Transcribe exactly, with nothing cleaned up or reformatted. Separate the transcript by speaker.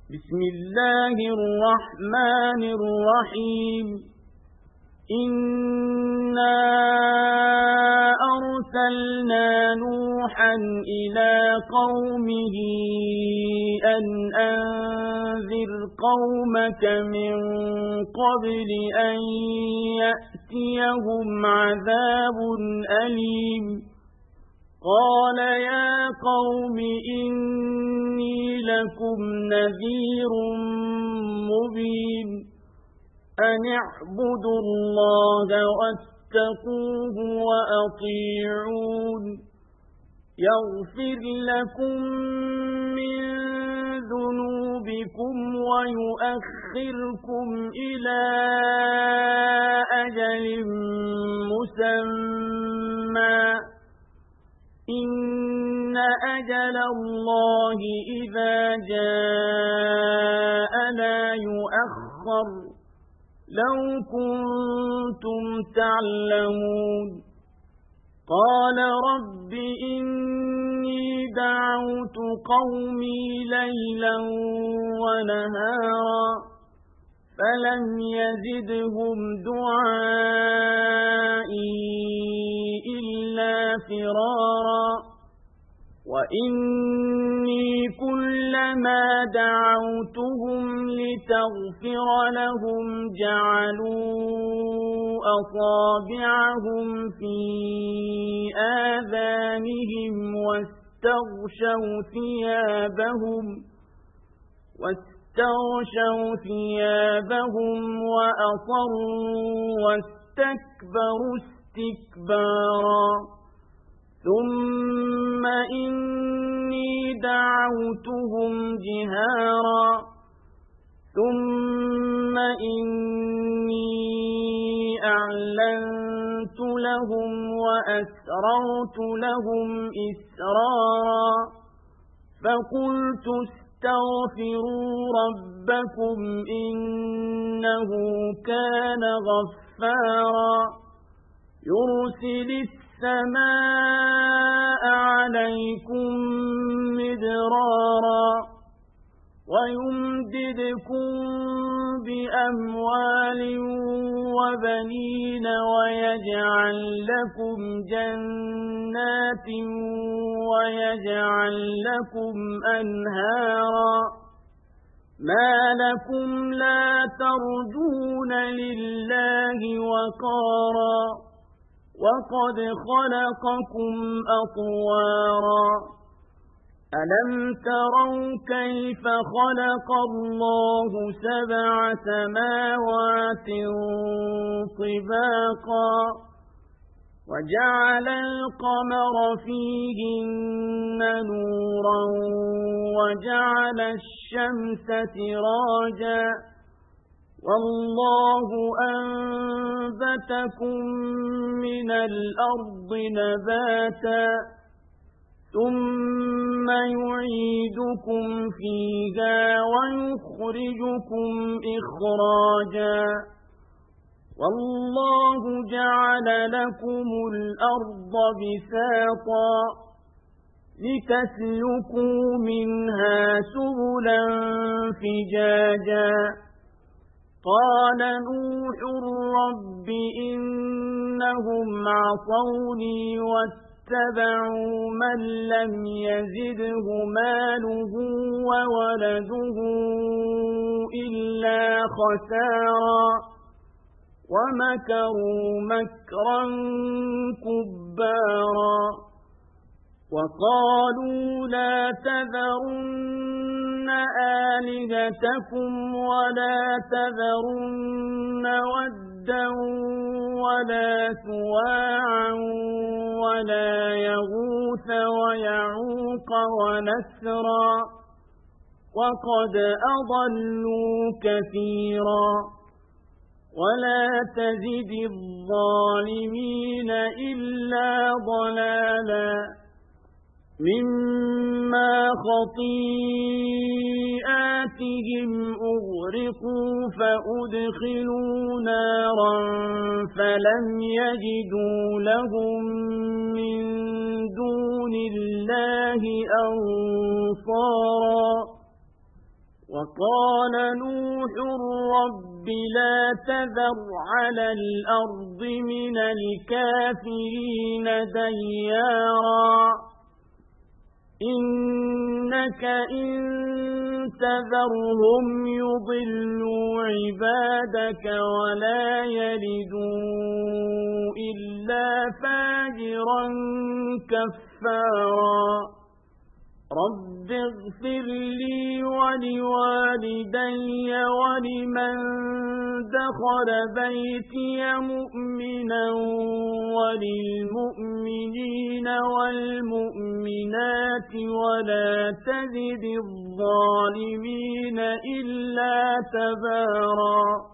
Speaker 1: بسم الله الرحمن الرحيم إنا أرسلنا نوحا إلى قومه أن أنذر قومك من قبل أن يأتيهم عذاب أليم قال يا قوم إني لكم نذير مبين أن اعبدوا الله واتقوه وأطيعون يغفر لكم من ذنوبكم ويؤخركم إلى أجل مسمى إن أجل الله إذا جاء لا يؤخر لو كنتم تعلمون قال رب إني دعوت قومي ليلا ونهارا فلم يزدهم دعائي إلا فرارا وإني كلما دعوتهم لتغفر لهم جعلوا أصابعهم في آذانهم واستغشوا ثيابهم واستغشوا ثيابهم وأصروا واستكبروا استكبارا ثم إني دعوتهم جهارا ثم إني أعلنت لهم وأسررت لهم إسرارا فقلت استغفروا ربكم إنه كان غفارا يرسل السماء عليكم مدرارا ويمددكم بأموال وبنين ويجعل لكم جنات ويجعل لكم أنهارا ما لكم لا ترجون لله وقارا وقد خلقكم أطوارا ألم تروا كيف خلق الله سبع سماوات طباقا وجعل القمر فيهن نورا وجعل الشمس سراجا والله أنبتكم من الأرض نباتا ثم يعيدكم فيها ويخرجكم إخراجا والله جعل لكم الأرض بساطا لتسلكوا منها سبلا فجاجا قال نوح رب إنهم عصوني واتبعوا من لم يزده ماله وولده إلا خسارا ومكروا مكرا كبارا وقالوا لا تذرن آلهتكم ولا تذرن ودا ولا سواعا ولا يغوث ويعوق ونسرا وقد أضلوا كثيرا ولا تزد الظالمين إلا ضلالا مما خطيئاتهم أغرقوا فأدخلوا نارا فلم يجدوا لهم من دون الله أنصارا وقال نوح رب لا تذر على الأرض من الكافرين ديارا إنك إن تذرهم يضلوا عبادك ولا يلدوا إلا فاجرا كفارا رب اغفر لي ولوالدي ولمن دخل بيتي مؤمنا وللمؤمنين والمؤمنات ولا تزد الظالمين إلا تبارا.